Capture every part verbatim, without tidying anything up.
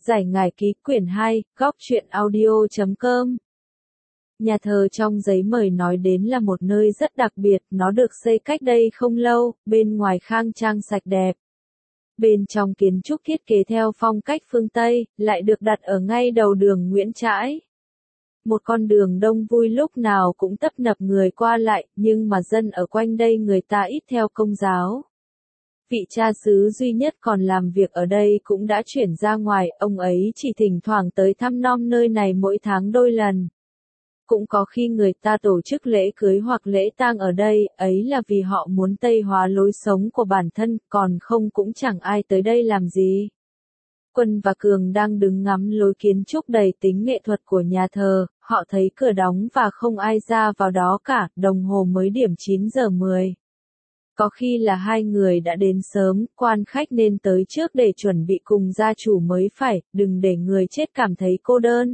Giải ngải ký quyển hai, góc truyện audio chấm com. Nhà thờ trong giấy mời nói đến là một nơi rất đặc biệt, nó được xây cách đây không lâu, bên ngoài khang trang sạch đẹp. Bên trong kiến trúc thiết kế theo phong cách phương Tây, lại được đặt ở ngay đầu đường Nguyễn Trãi. Một con đường đông vui lúc nào cũng tấp nập người qua lại, nhưng mà dân ở quanh đây người ta ít theo Công giáo. Vị cha xứ duy nhất còn làm việc ở đây cũng đã chuyển ra ngoài, ông ấy chỉ thỉnh thoảng tới thăm nom nơi này mỗi tháng đôi lần. Cũng có khi người ta tổ chức lễ cưới hoặc lễ tang ở đây, ấy là vì họ muốn Tây hóa lối sống của bản thân, còn không cũng chẳng ai tới đây làm gì. Quân và Cường đang đứng ngắm lối kiến trúc đầy tính nghệ thuật của nhà thờ, họ thấy cửa đóng và không ai ra vào đó cả, đồng hồ mới điểm chín giờ mười. Có khi là hai người đã đến sớm, quan khách nên tới trước để chuẩn bị cùng gia chủ mới phải, đừng để người chết cảm thấy cô đơn.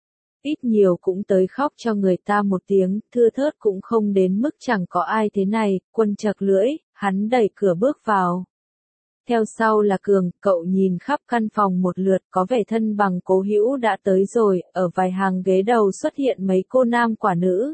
Ít nhiều cũng tới khóc cho người ta một tiếng, thưa thớt cũng không đến mức chẳng có ai thế này, Quân chật lưỡi, hắn đẩy cửa bước vào. Theo sau là Cường, cậu nhìn khắp căn phòng một lượt, có vẻ thân bằng cố hữu đã tới rồi, ở vài hàng ghế đầu xuất hiện mấy cô nam quả nữ.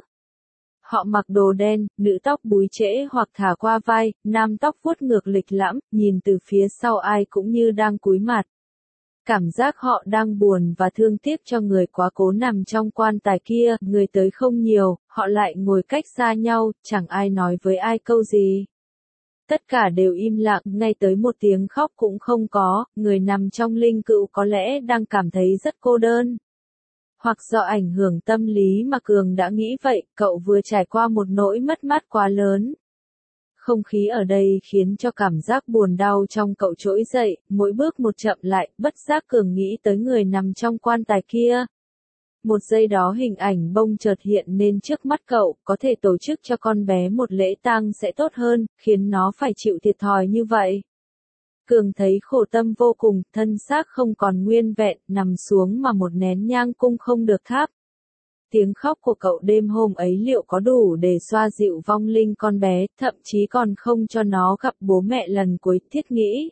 Họ mặc đồ đen, nữ tóc búi trễ hoặc thả qua vai, nam tóc vuốt ngược lịch lãm, nhìn từ phía sau ai cũng như đang cúi mặt. Cảm giác họ đang buồn và thương tiếc cho người quá cố nằm trong quan tài kia, người tới không nhiều, họ lại ngồi cách xa nhau, chẳng ai nói với ai câu gì. Tất cả đều im lặng, ngay tới một tiếng khóc cũng không có, người nằm trong linh cữu có lẽ đang cảm thấy rất cô đơn. Hoặc do ảnh hưởng tâm lý mà Cường đã nghĩ vậy, cậu vừa trải qua một nỗi mất mát quá lớn. Không khí ở đây khiến cho cảm giác buồn đau trong cậu trỗi dậy, mỗi bước một chậm lại, bất giác Cường nghĩ tới người nằm trong quan tài kia. Một giây đó hình ảnh bông chợt hiện lên trước mắt cậu, có thể tổ chức cho con bé một lễ tang sẽ tốt hơn, khiến nó phải chịu thiệt thòi như vậy. Cường thấy khổ tâm vô cùng, thân xác không còn nguyên vẹn, nằm xuống mà một nén nhang cung không được thắp. Tiếng khóc của cậu đêm hôm ấy liệu có đủ để xoa dịu vong linh con bé, thậm chí còn không cho nó gặp bố mẹ lần cuối, thiết nghĩ.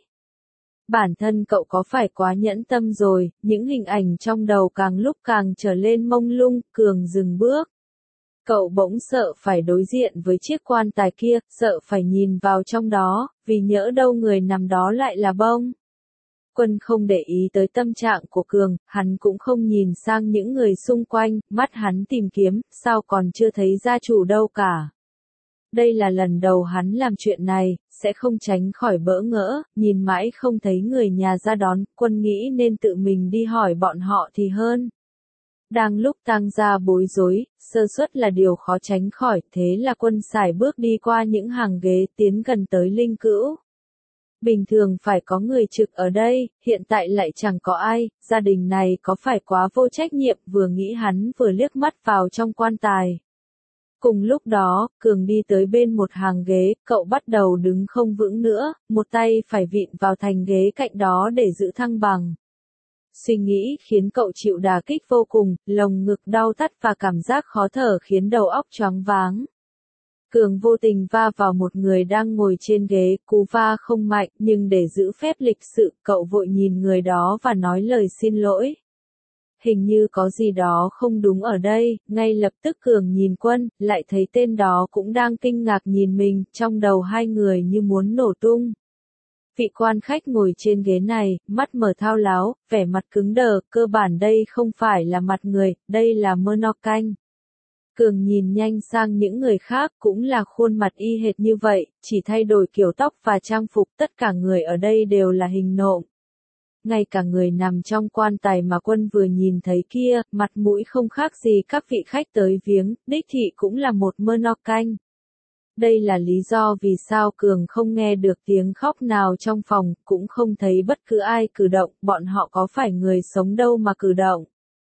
Bản thân cậu có phải quá nhẫn tâm rồi, những hình ảnh trong đầu càng lúc càng trở lên mông lung, Cường dừng bước. Cậu bỗng sợ phải đối diện với chiếc quan tài kia, sợ phải nhìn vào trong đó, vì nhỡ đâu người nằm đó lại là bông. Quân không để ý tới tâm trạng của Cường, hắn cũng không nhìn sang những người xung quanh, mắt hắn tìm kiếm, sao còn chưa thấy gia chủ đâu cả. Đây là lần đầu hắn làm chuyện này, sẽ không tránh khỏi bỡ ngỡ, nhìn mãi không thấy người nhà ra đón, Quân nghĩ nên tự mình đi hỏi bọn họ thì hơn. Đang lúc tang gia bối rối, sơ suất là điều khó tránh khỏi, thế là Quân sải bước đi qua những hàng ghế tiến gần tới linh cữu. Bình thường phải có người trực ở đây, hiện tại lại chẳng có ai, gia đình này có phải quá vô trách nhiệm, vừa nghĩ hắn vừa liếc mắt vào trong quan tài. Cùng lúc đó, Cường đi tới bên một hàng ghế, cậu bắt đầu đứng không vững nữa, một tay phải vịn vào thành ghế cạnh đó để giữ thăng bằng. Suy nghĩ khiến cậu chịu đả kích vô cùng, lồng ngực đau thắt và cảm giác khó thở khiến đầu óc choáng váng. Cường vô tình va vào một người đang ngồi trên ghế, cú va không mạnh, nhưng để giữ phép lịch sự, cậu vội nhìn người đó và nói lời xin lỗi. Hình như có gì đó không đúng ở đây, ngay lập tức Cường nhìn Quân, lại thấy tên đó cũng đang kinh ngạc nhìn mình, trong đầu hai người như muốn nổ tung. Vị quan khách ngồi trên ghế này, mắt mở thao láo, vẻ mặt cứng đờ, cơ bản đây không phải là mặt người, đây là mơ no canh. Cường nhìn nhanh sang những người khác cũng là khuôn mặt y hệt như vậy, chỉ thay đổi kiểu tóc và trang phục, tất cả người ở đây đều là hình nộm. Ngay cả người nằm trong quan tài mà Quân vừa nhìn thấy kia, mặt mũi không khác gì các vị khách tới viếng, đích thị cũng là một mơ no canh. Đây là lý do vì sao Cường không nghe được tiếng khóc nào trong phòng, cũng không thấy bất cứ ai cử động, bọn họ có phải người sống đâu mà cử động.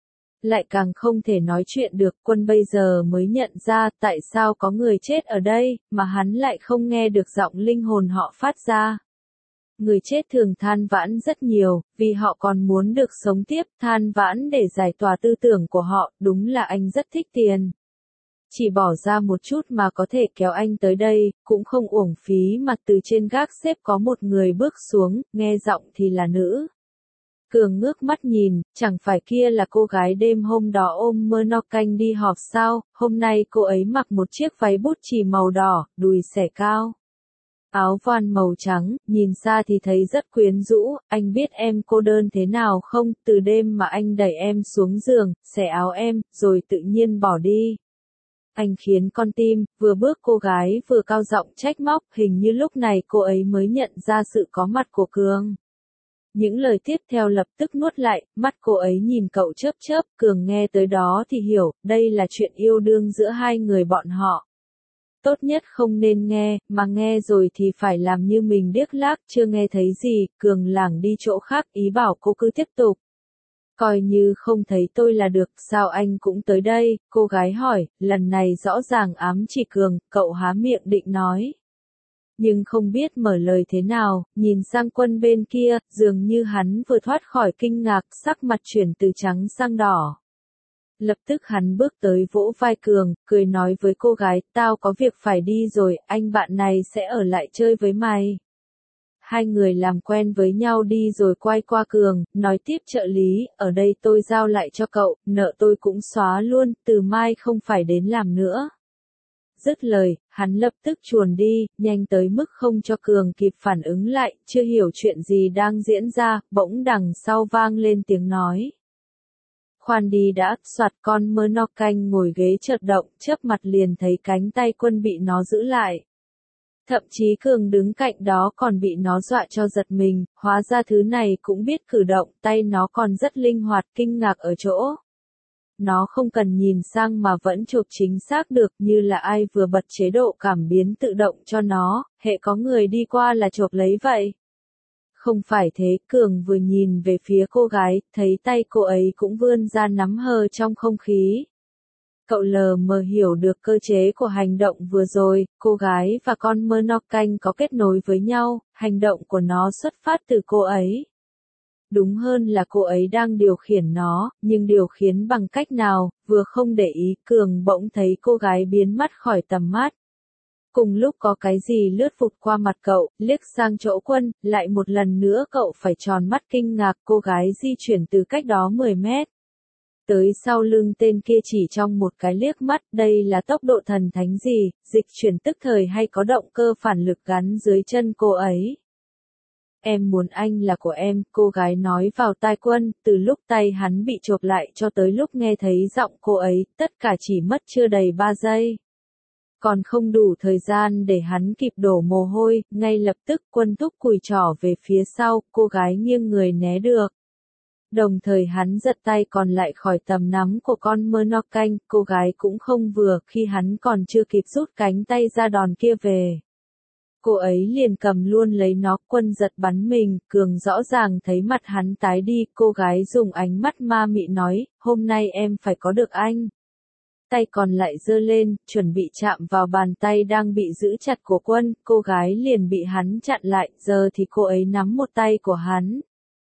Lại càng không thể nói chuyện được, Quân bây giờ mới nhận ra tại sao có người chết ở đây, mà hắn lại không nghe được giọng linh hồn họ phát ra. Người chết thường than vãn rất nhiều, vì họ còn muốn được sống tiếp, than vãn để giải tỏa tư tưởng của họ, đúng là anh rất thích tiền. Chỉ bỏ ra một chút mà có thể kéo anh tới đây, cũng không uổng phí mà từ trên gác xếp có một người bước xuống, nghe giọng thì là nữ. Cường ngước mắt nhìn, chẳng phải kia là cô gái đêm hôm đó ôm Mơ No Canh đi họp sao, hôm nay cô ấy mặc một chiếc váy bút chì màu đỏ, đùi xẻ cao. Áo voan màu trắng, nhìn xa thì thấy rất quyến rũ, anh biết em cô đơn thế nào không, từ đêm mà anh đẩy em xuống giường, xẻ áo em, rồi tự nhiên bỏ đi. Anh khiến con tim, vừa bước cô gái vừa cao giọng trách móc, hình như lúc này cô ấy mới nhận ra sự có mặt của Cường. Những lời tiếp theo lập tức nuốt lại, mắt cô ấy nhìn cậu chớp chớp, Cường nghe tới đó thì hiểu, đây là chuyện yêu đương giữa hai người bọn họ. Tốt nhất không nên nghe, mà nghe rồi thì phải làm như mình điếc lác, chưa nghe thấy gì, Cường lảng đi chỗ khác, ý bảo cô cứ tiếp tục. Coi như không thấy tôi là được, sao anh cũng tới đây, cô gái hỏi, lần này rõ ràng ám chỉ Cường, cậu há miệng định nói. Nhưng không biết mở lời thế nào, nhìn sang Quân bên kia, dường như hắn vừa thoát khỏi kinh ngạc, sắc mặt chuyển từ trắng sang đỏ. Lập tức hắn bước tới vỗ vai Cường, cười nói với cô gái, tao có việc phải đi rồi, anh bạn này sẽ ở lại chơi với mày. Hai người làm quen với nhau đi rồi quay qua Cường, nói tiếp trợ lý, ở đây tôi giao lại cho cậu, nợ tôi cũng xóa luôn, từ mai không phải đến làm nữa. Dứt lời, hắn lập tức chuồn đi, nhanh tới mức không cho Cường kịp phản ứng lại, chưa hiểu chuyện gì đang diễn ra, bỗng đằng sau vang lên tiếng nói. Khoan đi đã, soạt con Mơ No Canh ngồi ghế chợt động, chớp mặt liền thấy cánh tay Quân bị nó giữ lại. Thậm chí Cường đứng cạnh đó còn bị nó dọa cho giật mình, hóa ra thứ này cũng biết cử động, tay nó còn rất linh hoạt, kinh ngạc ở chỗ. Nó không cần nhìn sang mà vẫn chộp chính xác được, như là ai vừa bật chế độ cảm biến tự động cho nó, hệ có người đi qua là chộp lấy vậy. Không phải thế, Cường vừa nhìn về phía cô gái, thấy tay cô ấy cũng vươn ra nắm hờ trong không khí. Cậu lờ mờ hiểu được cơ chế của hành động vừa rồi, cô gái và con Mơ No Canh có kết nối với nhau, hành động của nó xuất phát từ cô ấy. Đúng hơn là cô ấy đang điều khiển nó, nhưng điều khiển bằng cách nào, vừa không để ý, Cường bỗng thấy cô gái biến mất khỏi tầm mắt. Cùng lúc có cái gì lướt vụt qua mặt cậu, liếc sang chỗ Quân, lại một lần nữa cậu phải tròn mắt kinh ngạc, cô gái di chuyển từ cách đó mười mét. Tới sau lưng tên kia chỉ trong một cái liếc mắt, đây là tốc độ thần thánh gì, dịch chuyển tức thời hay có động cơ phản lực gắn dưới chân cô ấy. Em muốn anh là của em, cô gái nói vào tai Quân, từ lúc tay hắn bị chộp lại cho tới lúc nghe thấy giọng cô ấy, tất cả chỉ mất chưa đầy ba giây. Còn không đủ thời gian để hắn kịp đổ mồ hôi, ngay lập tức Quân thúc cùi trỏ về phía sau, cô gái nghiêng người né được. Đồng thời hắn giật tay còn lại khỏi tầm nắm của con Mơ No Canh, cô gái cũng không vừa khi hắn còn chưa kịp rút cánh tay ra đòn kia về. Cô ấy liền cầm luôn lấy nó, Quân giật bắn mình, Cường rõ ràng thấy mặt hắn tái đi, cô gái dùng ánh mắt ma mị nói, hôm nay em phải có được anh. Tay còn lại giơ lên, chuẩn bị chạm vào bàn tay đang bị giữ chặt của Quân, cô gái liền bị hắn chặn lại, giờ thì cô ấy nắm một tay của hắn.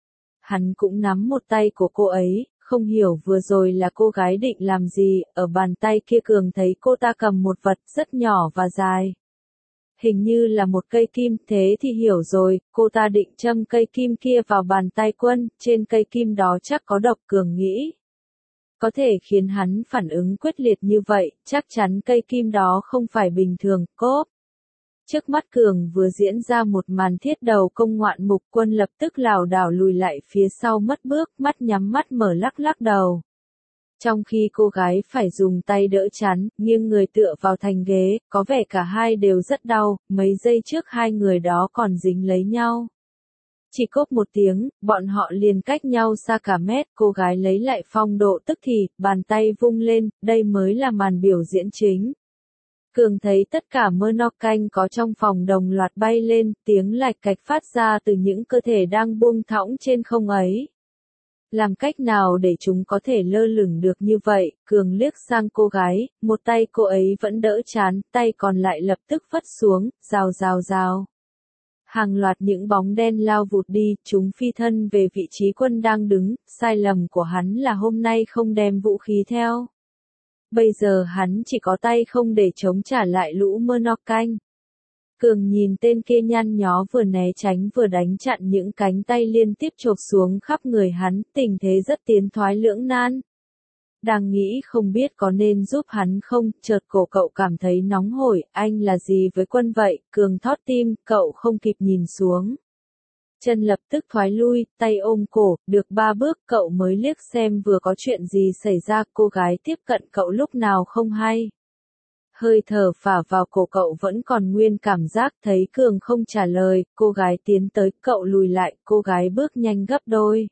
Hắn cũng nắm một tay của cô ấy, không hiểu vừa rồi là cô gái định làm gì, ở bàn tay kia Cường thấy cô ta cầm một vật rất nhỏ và dài. Hình như là một cây kim, thế thì hiểu rồi, cô ta định châm cây kim kia vào bàn tay Quân, trên cây kim đó chắc có độc, Cường nghĩ. Có thể khiến hắn phản ứng quyết liệt như vậy, chắc chắn cây kim đó không phải bình thường, cốp. Trước mắt Cường vừa diễn ra một màn thiết đầu công ngoạn mục, Quân lập tức lảo đảo lùi lại phía sau mất bước, mắt nhắm mắt mở lắc lắc đầu. Trong khi cô gái phải dùng tay đỡ chắn, nghiêng người tựa vào thành ghế, có vẻ cả hai đều rất đau, mấy giây trước hai người đó còn dính lấy nhau. Chỉ cốp một tiếng, bọn họ liền cách nhau xa cả mét, cô gái lấy lại phong độ tức thì, bàn tay vung lên, đây mới là màn biểu diễn chính. Cường thấy tất cả Mơ No Canh có trong phòng đồng loạt bay lên, tiếng lạch cạch phát ra từ những cơ thể đang buông thõng trên không ấy. Làm cách nào để chúng có thể lơ lửng được như vậy, Cường liếc sang cô gái, một tay cô ấy vẫn đỡ chán, tay còn lại lập tức phất xuống, rào rào rào. Hàng loạt những bóng đen lao vụt đi, chúng phi thân về vị trí Quân đang đứng, sai lầm của hắn là hôm nay không đem vũ khí theo. Bây giờ hắn chỉ có tay không để chống trả lại lũ Mơ No Canh. Cường nhìn tên kia nhăn nhó vừa né tránh vừa đánh chặn những cánh tay liên tiếp chộp xuống khắp người hắn, tình thế rất tiến thoái lưỡng nan. Đang nghĩ không biết có nên giúp hắn không, chợt cổ cậu cảm thấy nóng hổi, anh là gì với Quân vậy, Cường thót tim, cậu không kịp nhìn xuống. Chân lập tức thoái lui, tay ôm cổ, được ba bước cậu mới liếc xem vừa có chuyện gì xảy ra, cô gái tiếp cận cậu lúc nào không hay. Hơi thở phả vào cổ cậu vẫn còn nguyên cảm giác, thấy Cường không trả lời, cô gái tiến tới, cậu lùi lại, cô gái bước nhanh gấp đôi.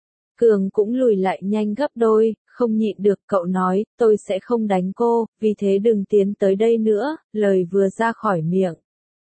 Cường cũng lùi lại nhanh gấp đôi, không nhịn được cậu nói, tôi sẽ không đánh cô, vì thế đừng tiến tới đây nữa, lời vừa ra khỏi miệng.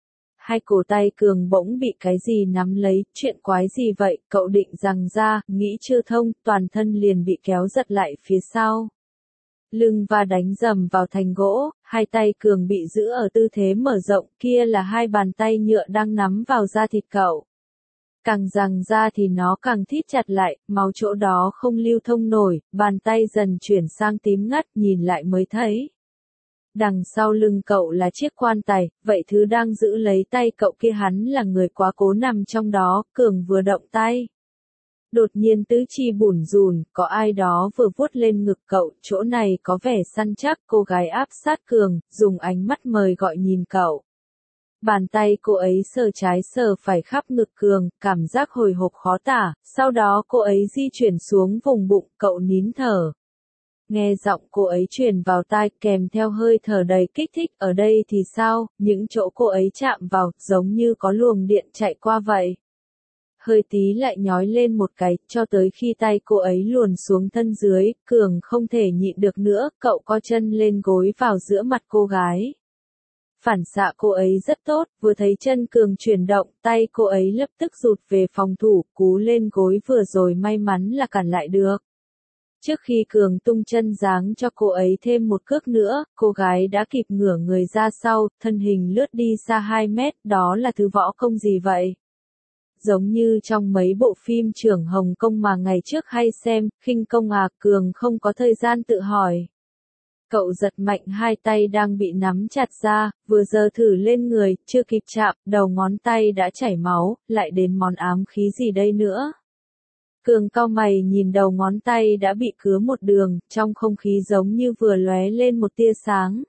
Hai cổ tay Cường bỗng bị cái gì nắm lấy, chuyện quái gì vậy, cậu định rằng ra, nghĩ chưa thông, toàn thân liền bị kéo giật lại phía sau. Lưng và đánh dầm vào thành gỗ, hai tay Cường bị giữ ở tư thế mở rộng, kia là hai bàn tay nhựa đang nắm vào da thịt cậu. Càng giằng ra thì nó càng thít chặt lại, máu chỗ đó không lưu thông nổi, bàn tay dần chuyển sang tím ngắt, nhìn lại mới thấy. Đằng sau lưng cậu là chiếc quan tài, vậy thứ đang giữ lấy tay cậu kia hắn là người quá cố nằm trong đó, Cường vừa động tay. Đột nhiên tứ chi bủn rùn, có ai đó vừa vuốt lên ngực cậu, chỗ này có vẻ săn chắc, cô gái áp sát Cường, dùng ánh mắt mời gọi nhìn cậu. Bàn tay cô ấy sờ trái sờ phải khắp ngực Cường, cảm giác hồi hộp khó tả, sau đó cô ấy di chuyển xuống vùng bụng, cậu nín thở. Nghe giọng cô ấy truyền vào tai kèm theo hơi thở đầy kích thích, ở đây thì sao, những chỗ cô ấy chạm vào, giống như có luồng điện chạy qua vậy. Hơi tí lại nhói lên một cái, cho tới khi tay cô ấy luồn xuống thân dưới, Cường không thể nhịn được nữa, cậu co chân lên gối vào giữa mặt cô gái. Phản xạ cô ấy rất tốt, vừa thấy chân Cường chuyển động, tay cô ấy lập tức rụt về phòng thủ, cú lên gối vừa rồi may mắn là cản lại được. Trước khi Cường tung chân giáng cho cô ấy thêm một cước nữa, cô gái đã kịp ngửa người ra sau, thân hình lướt đi xa hai mét, đó là thứ võ công gì vậy? Giống như trong mấy bộ phim trưởng Hồng Kông mà ngày trước hay xem, khinh công à, Cường không có thời gian tự hỏi. Cậu giật mạnh hai tay đang bị nắm chặt ra, vừa giơ thử lên người, chưa kịp chạm, đầu ngón tay đã chảy máu, lại đến món ám khí gì đây nữa. Cường cau mày nhìn đầu ngón tay đã bị cứa một đường, trong không khí giống như vừa lóe lên một tia sáng.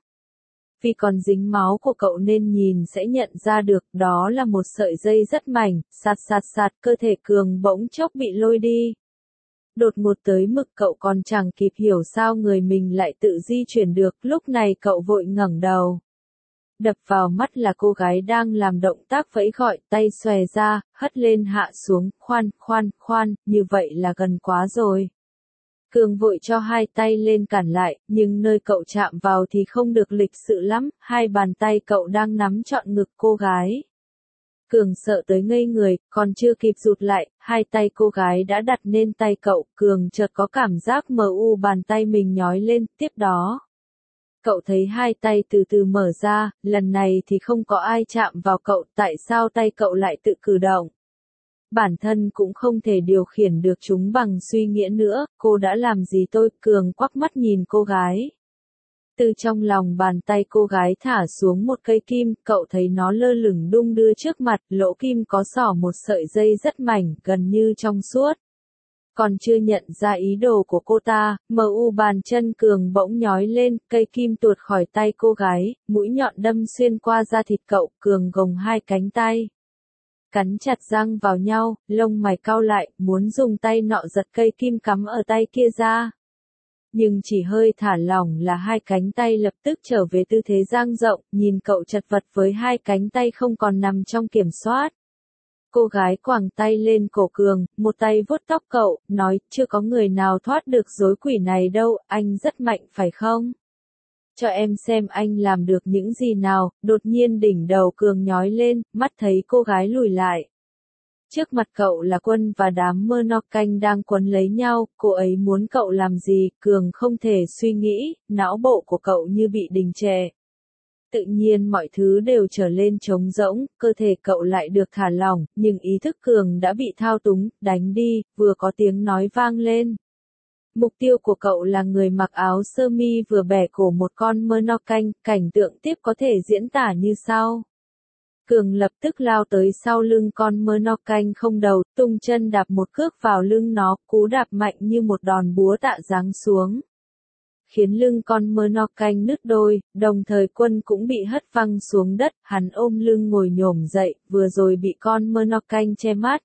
Vì còn dính máu của cậu nên nhìn sẽ nhận ra được, đó là một sợi dây rất mảnh, sạt sạt sạt, cơ thể Cường bỗng chốc bị lôi đi. Đột ngột tới mức cậu còn chẳng kịp hiểu sao người mình lại tự di chuyển được, lúc này cậu vội ngẩng đầu. Đập vào mắt là cô gái đang làm động tác vẫy gọi, tay xòe ra, hất lên hạ xuống, khoan, khoan, khoan, như vậy là gần quá rồi. Cường vội cho hai tay lên cản lại, nhưng nơi cậu chạm vào thì không được lịch sự lắm, hai bàn tay cậu đang nắm trọn ngực cô gái. Cường sợ tới ngây người, còn chưa kịp rụt lại, hai tay cô gái đã đặt lên tay cậu, Cường chợt có cảm giác mờ u bàn tay mình nhói lên, tiếp đó. Cậu thấy hai tay từ từ mở ra, lần này thì không có ai chạm vào cậu, tại sao tay cậu lại tự cử động? Bản thân cũng không thể điều khiển được chúng bằng suy nghĩ nữa, cô đã làm gì tôi? Cường quắc mắt nhìn cô gái. Từ trong lòng bàn tay cô gái thả xuống một cây kim, cậu thấy nó lơ lửng đung đưa trước mặt, lỗ kim có xỏ một sợi dây rất mảnh, gần như trong suốt. Còn chưa nhận ra ý đồ của cô ta, mờ u bàn chân Cường bỗng nhói lên, cây kim tuột khỏi tay cô gái, mũi nhọn đâm xuyên qua da thịt cậu, Cường gồng hai cánh tay. Cắn chặt răng vào nhau, lông mày cau lại, muốn dùng tay nọ giật cây kim cắm ở tay kia ra. Nhưng chỉ hơi thả lỏng là hai cánh tay lập tức trở về tư thế dang rộng, nhìn cậu chật vật với hai cánh tay không còn nằm trong kiểm soát. Cô gái quàng tay lên cổ Cường, một tay vuốt tóc cậu, nói, chưa có người nào thoát được rối quỷ này đâu, anh rất mạnh phải không? Cho em xem anh làm được những gì nào, đột nhiên đỉnh đầu Cường nhói lên, mắt thấy cô gái lùi lại. Trước mặt cậu là Quân và đám mơ no canh đang quấn lấy nhau, cô ấy muốn cậu làm gì, Cường không thể suy nghĩ, não bộ của cậu như bị đình trệ. Tự nhiên mọi thứ đều trở lên trống rỗng, cơ thể cậu lại được thả lỏng, nhưng ý thức Cường đã bị thao túng, đánh đi, vừa có tiếng nói vang lên. Mục tiêu của cậu là người mặc áo sơ mi vừa bẻ cổ một con mơ no canh, cảnh tượng tiếp có thể diễn tả như sau. Cường lập tức lao tới sau lưng con mơ no canh không đầu, tung chân đạp một cước vào lưng nó, cú đạp mạnh như một đòn búa tạ giáng xuống, khiến lưng con mơ no canh nứt đôi, đồng thời Quân cũng bị hất văng xuống đất, hắn ôm lưng ngồi nhổm dậy, vừa rồi bị con mơ no canh che mắt.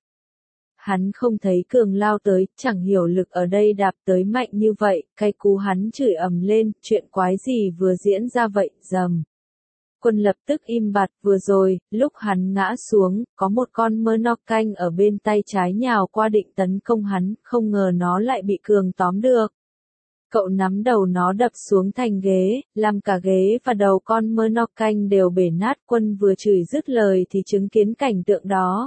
Hắn không thấy Cường lao tới, chẳng hiểu lực ở đây đạp tới mạnh như vậy, cái cú hắn chửi ầm lên, chuyện quái gì vừa diễn ra vậy, rầm. Quân lập tức im bặt, vừa rồi, lúc hắn ngã xuống, có một con mơ no canh ở bên tay trái nhào qua định tấn công hắn, không ngờ nó lại bị Cường tóm được. Cậu nắm đầu nó đập xuống thành ghế, làm cả ghế và đầu con mơ no canh đều bể nát. Quân vừa chửi dứt lời thì chứng kiến cảnh tượng đó.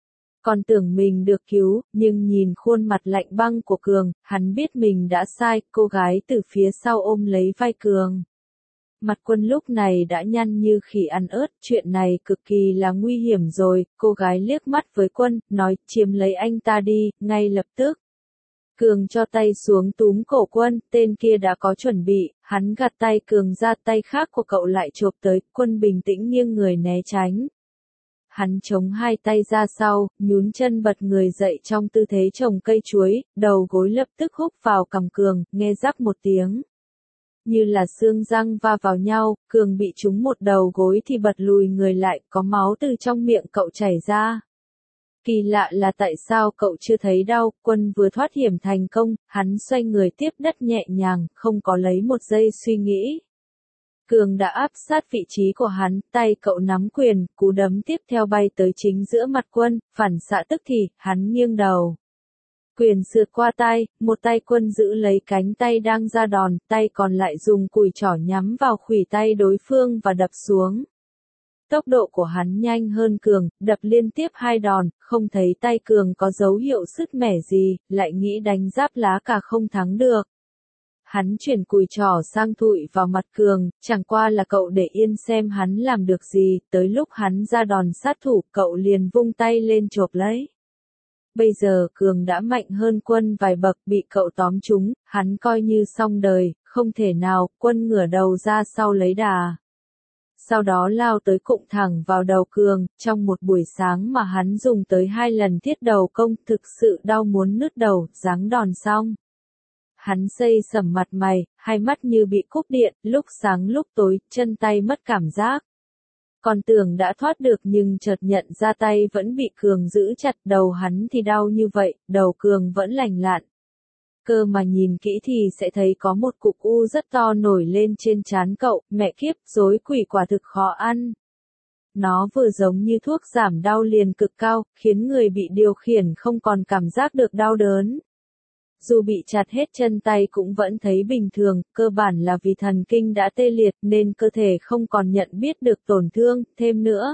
Còn tưởng mình được cứu, nhưng nhìn khuôn mặt lạnh băng của Cường, hắn biết mình đã sai, cô gái từ phía sau ôm lấy vai Cường. Mặt Quân lúc này đã nhăn như khỉ ăn ớt, chuyện này cực kỳ là nguy hiểm rồi, cô gái liếc mắt với Quân, nói chiếm lấy anh ta đi, ngay lập tức. Cường cho tay xuống túm cổ Quân, tên kia đã có chuẩn bị, hắn gạt tay Cường ra, tay khác của cậu lại chộp tới, Quân bình tĩnh nghiêng người né tránh. Hắn chống hai tay ra sau, nhún chân bật người dậy trong tư thế trồng cây chuối, đầu gối lập tức húc vào cằm Cường, nghe rắc một tiếng. Như là xương răng va vào nhau, Cường bị trúng một đầu gối thì bật lùi người lại, có máu từ trong miệng cậu chảy ra. Kỳ lạ là tại sao cậu chưa thấy đau, Quân vừa thoát hiểm thành công, hắn xoay người tiếp đất nhẹ nhàng, không có lấy một giây suy nghĩ. Cường đã áp sát vị trí của hắn, tay cậu nắm quyền, cú đấm tiếp theo bay tới chính giữa mặt Quân, phản xạ tức thì, hắn nghiêng đầu. Quyền sượt qua tay, một tay Quân giữ lấy cánh tay đang ra đòn, tay còn lại dùng cùi trỏ nhắm vào khuỷu tay đối phương và đập xuống. Tốc độ của hắn nhanh hơn Cường, đập liên tiếp hai đòn, không thấy tay Cường có dấu hiệu sứt mẻ gì, lại nghĩ đánh giáp lá cả không thắng được. Hắn chuyển cùi trỏ sang thụi vào mặt Cường, chẳng qua là cậu để yên xem hắn làm được gì, tới lúc hắn ra đòn sát thủ, cậu liền vung tay lên chộp lấy. Bây giờ Cường đã mạnh hơn Quân vài bậc, bị cậu tóm trúng, hắn coi như xong đời, không thể nào. Quân ngửa đầu ra sau lấy đà. Sau đó lao tới cụng thẳng vào đầu Cường, trong một buổi sáng mà hắn dùng tới hai lần thiết đầu công, thực sự đau muốn nứt đầu, giáng đòn xong. Hắn xây sầm mặt mày, hai mắt như bị cúp điện, lúc sáng lúc tối, chân tay mất cảm giác. Còn tưởng đã thoát được nhưng chợt nhận ra tay vẫn bị Cường giữ chặt, đầu hắn thì đau như vậy, đầu Cường vẫn lành lặn. Cơ mà nhìn kỹ thì sẽ thấy có một cục u rất to nổi lên trên trán cậu, mẹ kiếp, rối quỷ quả thực khó ăn. Nó vừa giống như thuốc giảm đau liền cực cao, khiến người bị điều khiển không còn cảm giác được đau đớn. Dù bị chặt hết chân tay cũng vẫn thấy bình thường, cơ bản là vì thần kinh đã tê liệt nên cơ thể không còn nhận biết được tổn thương, thêm nữa.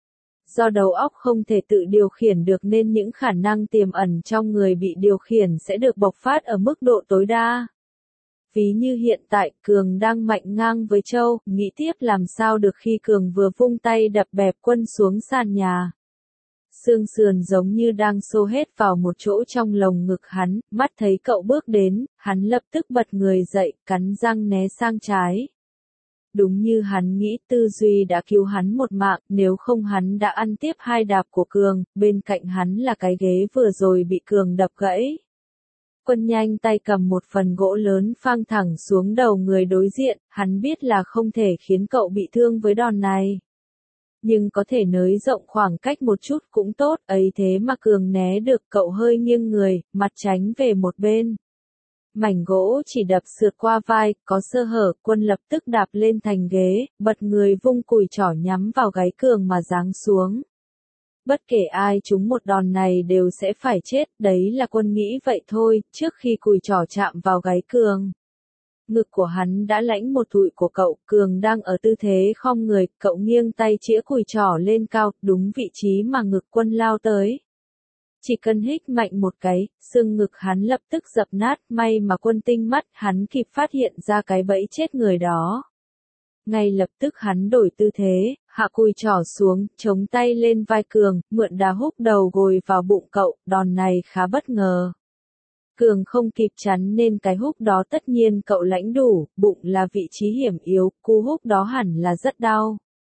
Do đầu óc không thể tự điều khiển được nên những khả năng tiềm ẩn trong người bị điều khiển sẽ được bộc phát ở mức độ tối đa. Ví như hiện tại, Cường đang mạnh ngang với Châu, nghĩ tiếp làm sao được khi Cường vừa vung tay đập bẹp Quân xuống sàn nhà. Xương sườn giống như đang xô hết vào một chỗ trong lồng ngực hắn, mắt thấy cậu bước đến, hắn lập tức bật người dậy, cắn răng né sang trái. Đúng như hắn nghĩ, tư duy đã cứu hắn một mạng, nếu không hắn đã ăn tiếp hai đạp của Cường, bên cạnh hắn là cái ghế vừa rồi bị Cường đập gãy. Quân nhanh tay cầm một phần gỗ lớn phang thẳng xuống đầu người đối diện, hắn biết là không thể khiến cậu bị thương với đòn này. Nhưng có thể nới rộng khoảng cách một chút cũng tốt, ấy thế mà Cường né được, cậu hơi nghiêng người, mặt tránh về một bên. Mảnh gỗ chỉ đập sượt qua vai, có sơ hở, Quân lập tức đạp lên thành ghế, bật người vung cùi trỏ nhắm vào gáy Cường mà giáng xuống. Bất kể ai trúng một đòn này đều sẽ phải chết, đấy là Quân nghĩ vậy thôi, trước khi cùi trỏ chạm vào gáy Cường. Ngực của hắn đã lãnh một thụi của cậu, Cường đang ở tư thế khom người, cậu nghiêng tay chĩa cùi trỏ lên cao, đúng vị trí mà ngực Quân lao tới. Chỉ cần hích mạnh một cái, xương ngực hắn lập tức dập nát, may mà Quân tinh mắt, hắn kịp phát hiện ra cái bẫy chết người đó. Ngay lập tức hắn đổi tư thế, hạ cùi trỏ xuống, chống tay lên vai Cường, mượn đá húc đầu gồi vào bụng cậu, đòn này khá bất ngờ. Cường không kịp chắn nên cái húc đó tất nhiên cậu lãnh đủ, bụng là vị trí hiểm yếu, cú húc đó hẳn là rất đau.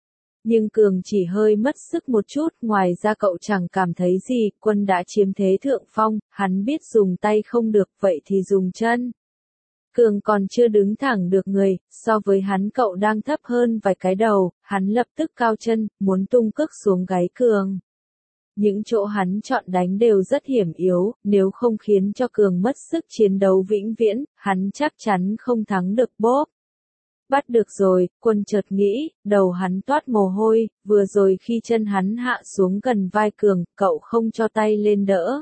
Nhưng Cường chỉ hơi mất sức một chút, ngoài ra cậu chẳng cảm thấy gì, Quân đã chiếm thế thượng phong, hắn biết dùng tay không được, vậy thì dùng chân. Cường còn chưa đứng thẳng được người, so với hắn cậu đang thấp hơn vài cái đầu, hắn lập tức cao chân, muốn tung cước xuống gáy Cường. Những chỗ hắn chọn đánh đều rất hiểm yếu, nếu không khiến cho Cường mất sức chiến đấu vĩnh viễn, hắn chắc chắn không thắng được Bốp. Bắt được rồi, Quân chợt nghĩ, đầu hắn toát mồ hôi, vừa rồi khi chân hắn hạ xuống gần vai Cường, cậu không cho tay lên đỡ,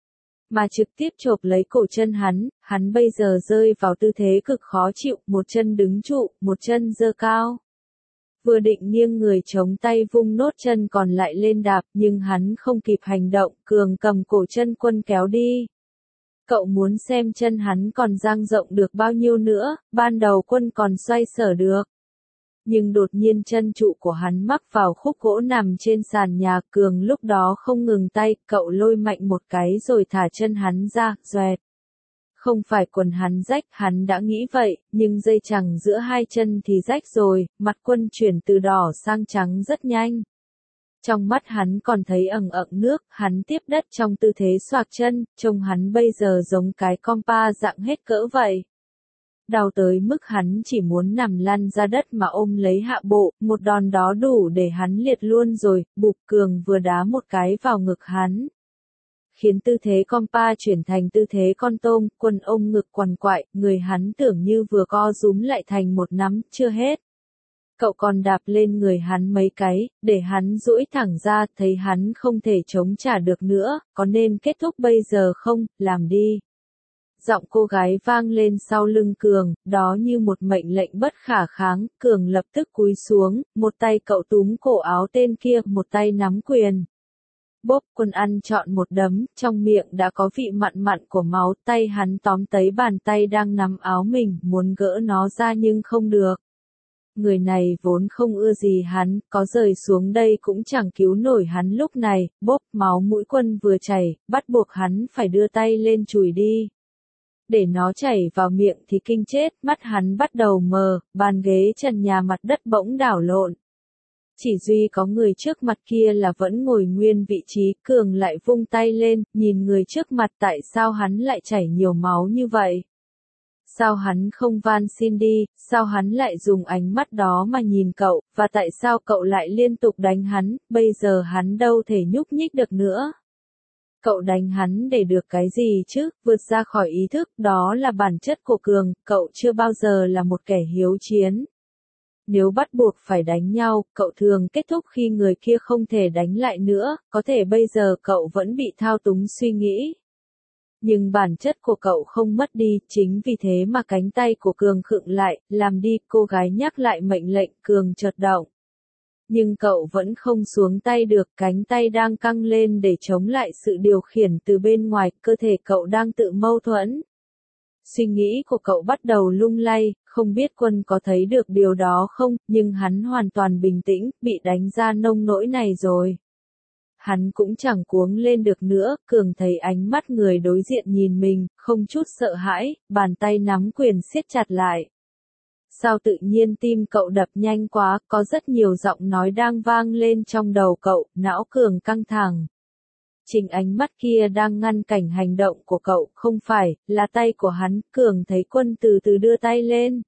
mà trực tiếp chộp lấy cổ chân hắn, hắn bây giờ rơi vào tư thế cực khó chịu, một chân đứng trụ, một chân giơ cao. Vừa định nghiêng người chống tay vung nốt chân còn lại lên đạp, nhưng hắn không kịp hành động, Cường cầm cổ chân Quân kéo đi. Cậu muốn xem chân hắn còn dang rộng được bao nhiêu nữa, ban đầu Quân còn xoay sở được. Nhưng đột nhiên chân trụ của hắn mắc vào khúc gỗ nằm trên sàn nhà, Cường lúc đó không ngừng tay, cậu lôi mạnh một cái rồi thả chân hắn ra, doẹt. Không phải quần hắn rách, hắn đã nghĩ vậy, nhưng dây chằng giữa hai chân thì rách rồi, mặt Quân chuyển từ đỏ sang trắng rất nhanh. Trong mắt hắn còn thấy ẩn ẩn nước, hắn tiếp đất trong tư thế xoạc chân, trông hắn bây giờ giống cái compa dạng hết cỡ vậy. Đau tới mức hắn chỉ muốn nằm lăn ra đất mà ôm lấy hạ bộ, một đòn đó đủ để hắn liệt luôn rồi, bụp. Cường vừa đá một cái vào ngực hắn, khiến tư thế compa chuyển thành tư thế con tôm, Quân ôm ngực quằn quại, người hắn tưởng như vừa co rúm lại thành một nắm, chưa hết. Cậu còn đạp lên người hắn mấy cái, để hắn duỗi thẳng ra, thấy hắn không thể chống trả được nữa, có nên kết thúc bây giờ không, làm đi. Giọng cô gái vang lên sau lưng Cường, đó như một mệnh lệnh bất khả kháng, Cường lập tức cúi xuống, một tay cậu túm cổ áo tên kia, một tay nắm quyền. Bốp. Quân ăn trọn một đấm, trong miệng đã có vị mặn mặn của máu, tay hắn tóm lấy bàn tay đang nắm áo mình, muốn gỡ nó ra nhưng không được. Người này vốn không ưa gì hắn, có rời xuống đây cũng chẳng cứu nổi hắn lúc này, Bốp. Máu mũi Quân vừa chảy, bắt buộc hắn phải đưa tay lên chùi đi. Để nó chảy vào miệng thì kinh chết, mắt hắn bắt đầu mờ, bàn ghế trần nhà mặt đất bỗng đảo lộn. Chỉ duy có người trước mặt kia là vẫn ngồi nguyên vị trí, Cường lại vung tay lên, nhìn người trước mặt tại sao hắn lại chảy nhiều máu như vậy. Sao hắn không van xin đi, sao hắn lại dùng ánh mắt đó mà nhìn cậu, và tại sao cậu lại liên tục đánh hắn, bây giờ hắn đâu thể nhúc nhích được nữa. Cậu đánh hắn để được cái gì chứ, vượt ra khỏi ý thức, đó là bản chất của Cường, cậu chưa bao giờ là một kẻ hiếu chiến. Nếu bắt buộc phải đánh nhau, cậu thường kết thúc khi người kia không thể đánh lại nữa, có thể bây giờ cậu vẫn bị thao túng suy nghĩ. Nhưng bản chất của cậu không mất đi, chính vì thế mà cánh tay của Cường khựng lại, làm đi, cô gái nhắc lại mệnh lệnh, Cường chợt động. Nhưng cậu vẫn không xuống tay được, cánh tay đang căng lên để chống lại sự điều khiển từ bên ngoài, cơ thể cậu đang tự mâu thuẫn. Suy nghĩ của cậu bắt đầu lung lay, không biết Quân có thấy được điều đó không, nhưng hắn hoàn toàn bình tĩnh, bị đánh ra nông nỗi này rồi. Hắn cũng chẳng cuống lên được nữa, Cường thấy ánh mắt người đối diện nhìn mình, không chút sợ hãi, bàn tay nắm quyền siết chặt lại. Sao tự nhiên tim cậu đập nhanh quá, có rất nhiều giọng nói đang vang lên trong đầu cậu, não Cường căng thẳng. Chính ánh mắt kia đang ngăn cản hành động của cậu, không phải, là tay của hắn, Cường thấy Quân từ từ đưa tay lên.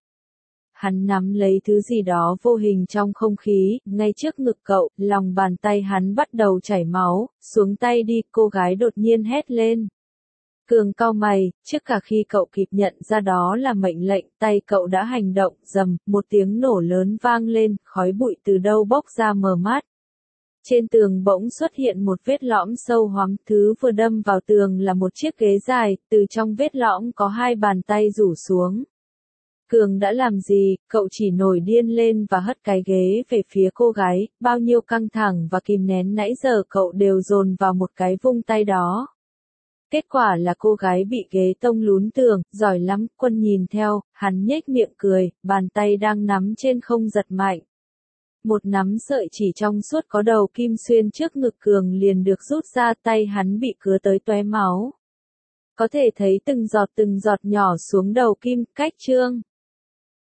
Hắn nắm lấy thứ gì đó vô hình trong không khí, ngay trước ngực cậu, lòng bàn tay hắn bắt đầu chảy máu, xuống tay đi, cô gái đột nhiên hét lên. Cường cau mày, trước cả khi cậu kịp nhận ra đó là mệnh lệnh, tay cậu đã hành động, rầm, một tiếng nổ lớn vang lên, khói bụi từ đâu bốc ra mờ mát. Trên tường bỗng xuất hiện một vết lõm sâu hoắm, thứ vừa đâm vào tường là một chiếc ghế dài, từ trong vết lõm có hai bàn tay rủ xuống. Cường đã làm gì, cậu chỉ nổi điên lên và hất cái ghế về phía cô gái, bao nhiêu căng thẳng và kìm nén nãy giờ cậu đều dồn vào một cái vung tay đó. Kết quả là cô gái bị ghế tông lún tường, giỏi lắm, Quân nhìn theo, hắn nhếch miệng cười, bàn tay đang nắm trên không giật mạnh. Một nắm sợi chỉ trong suốt có đầu kim xuyên trước ngực Cường liền được rút ra, tay hắn bị cứa tới tóe máu. Có thể thấy từng giọt từng giọt nhỏ xuống đầu kim, cách chương.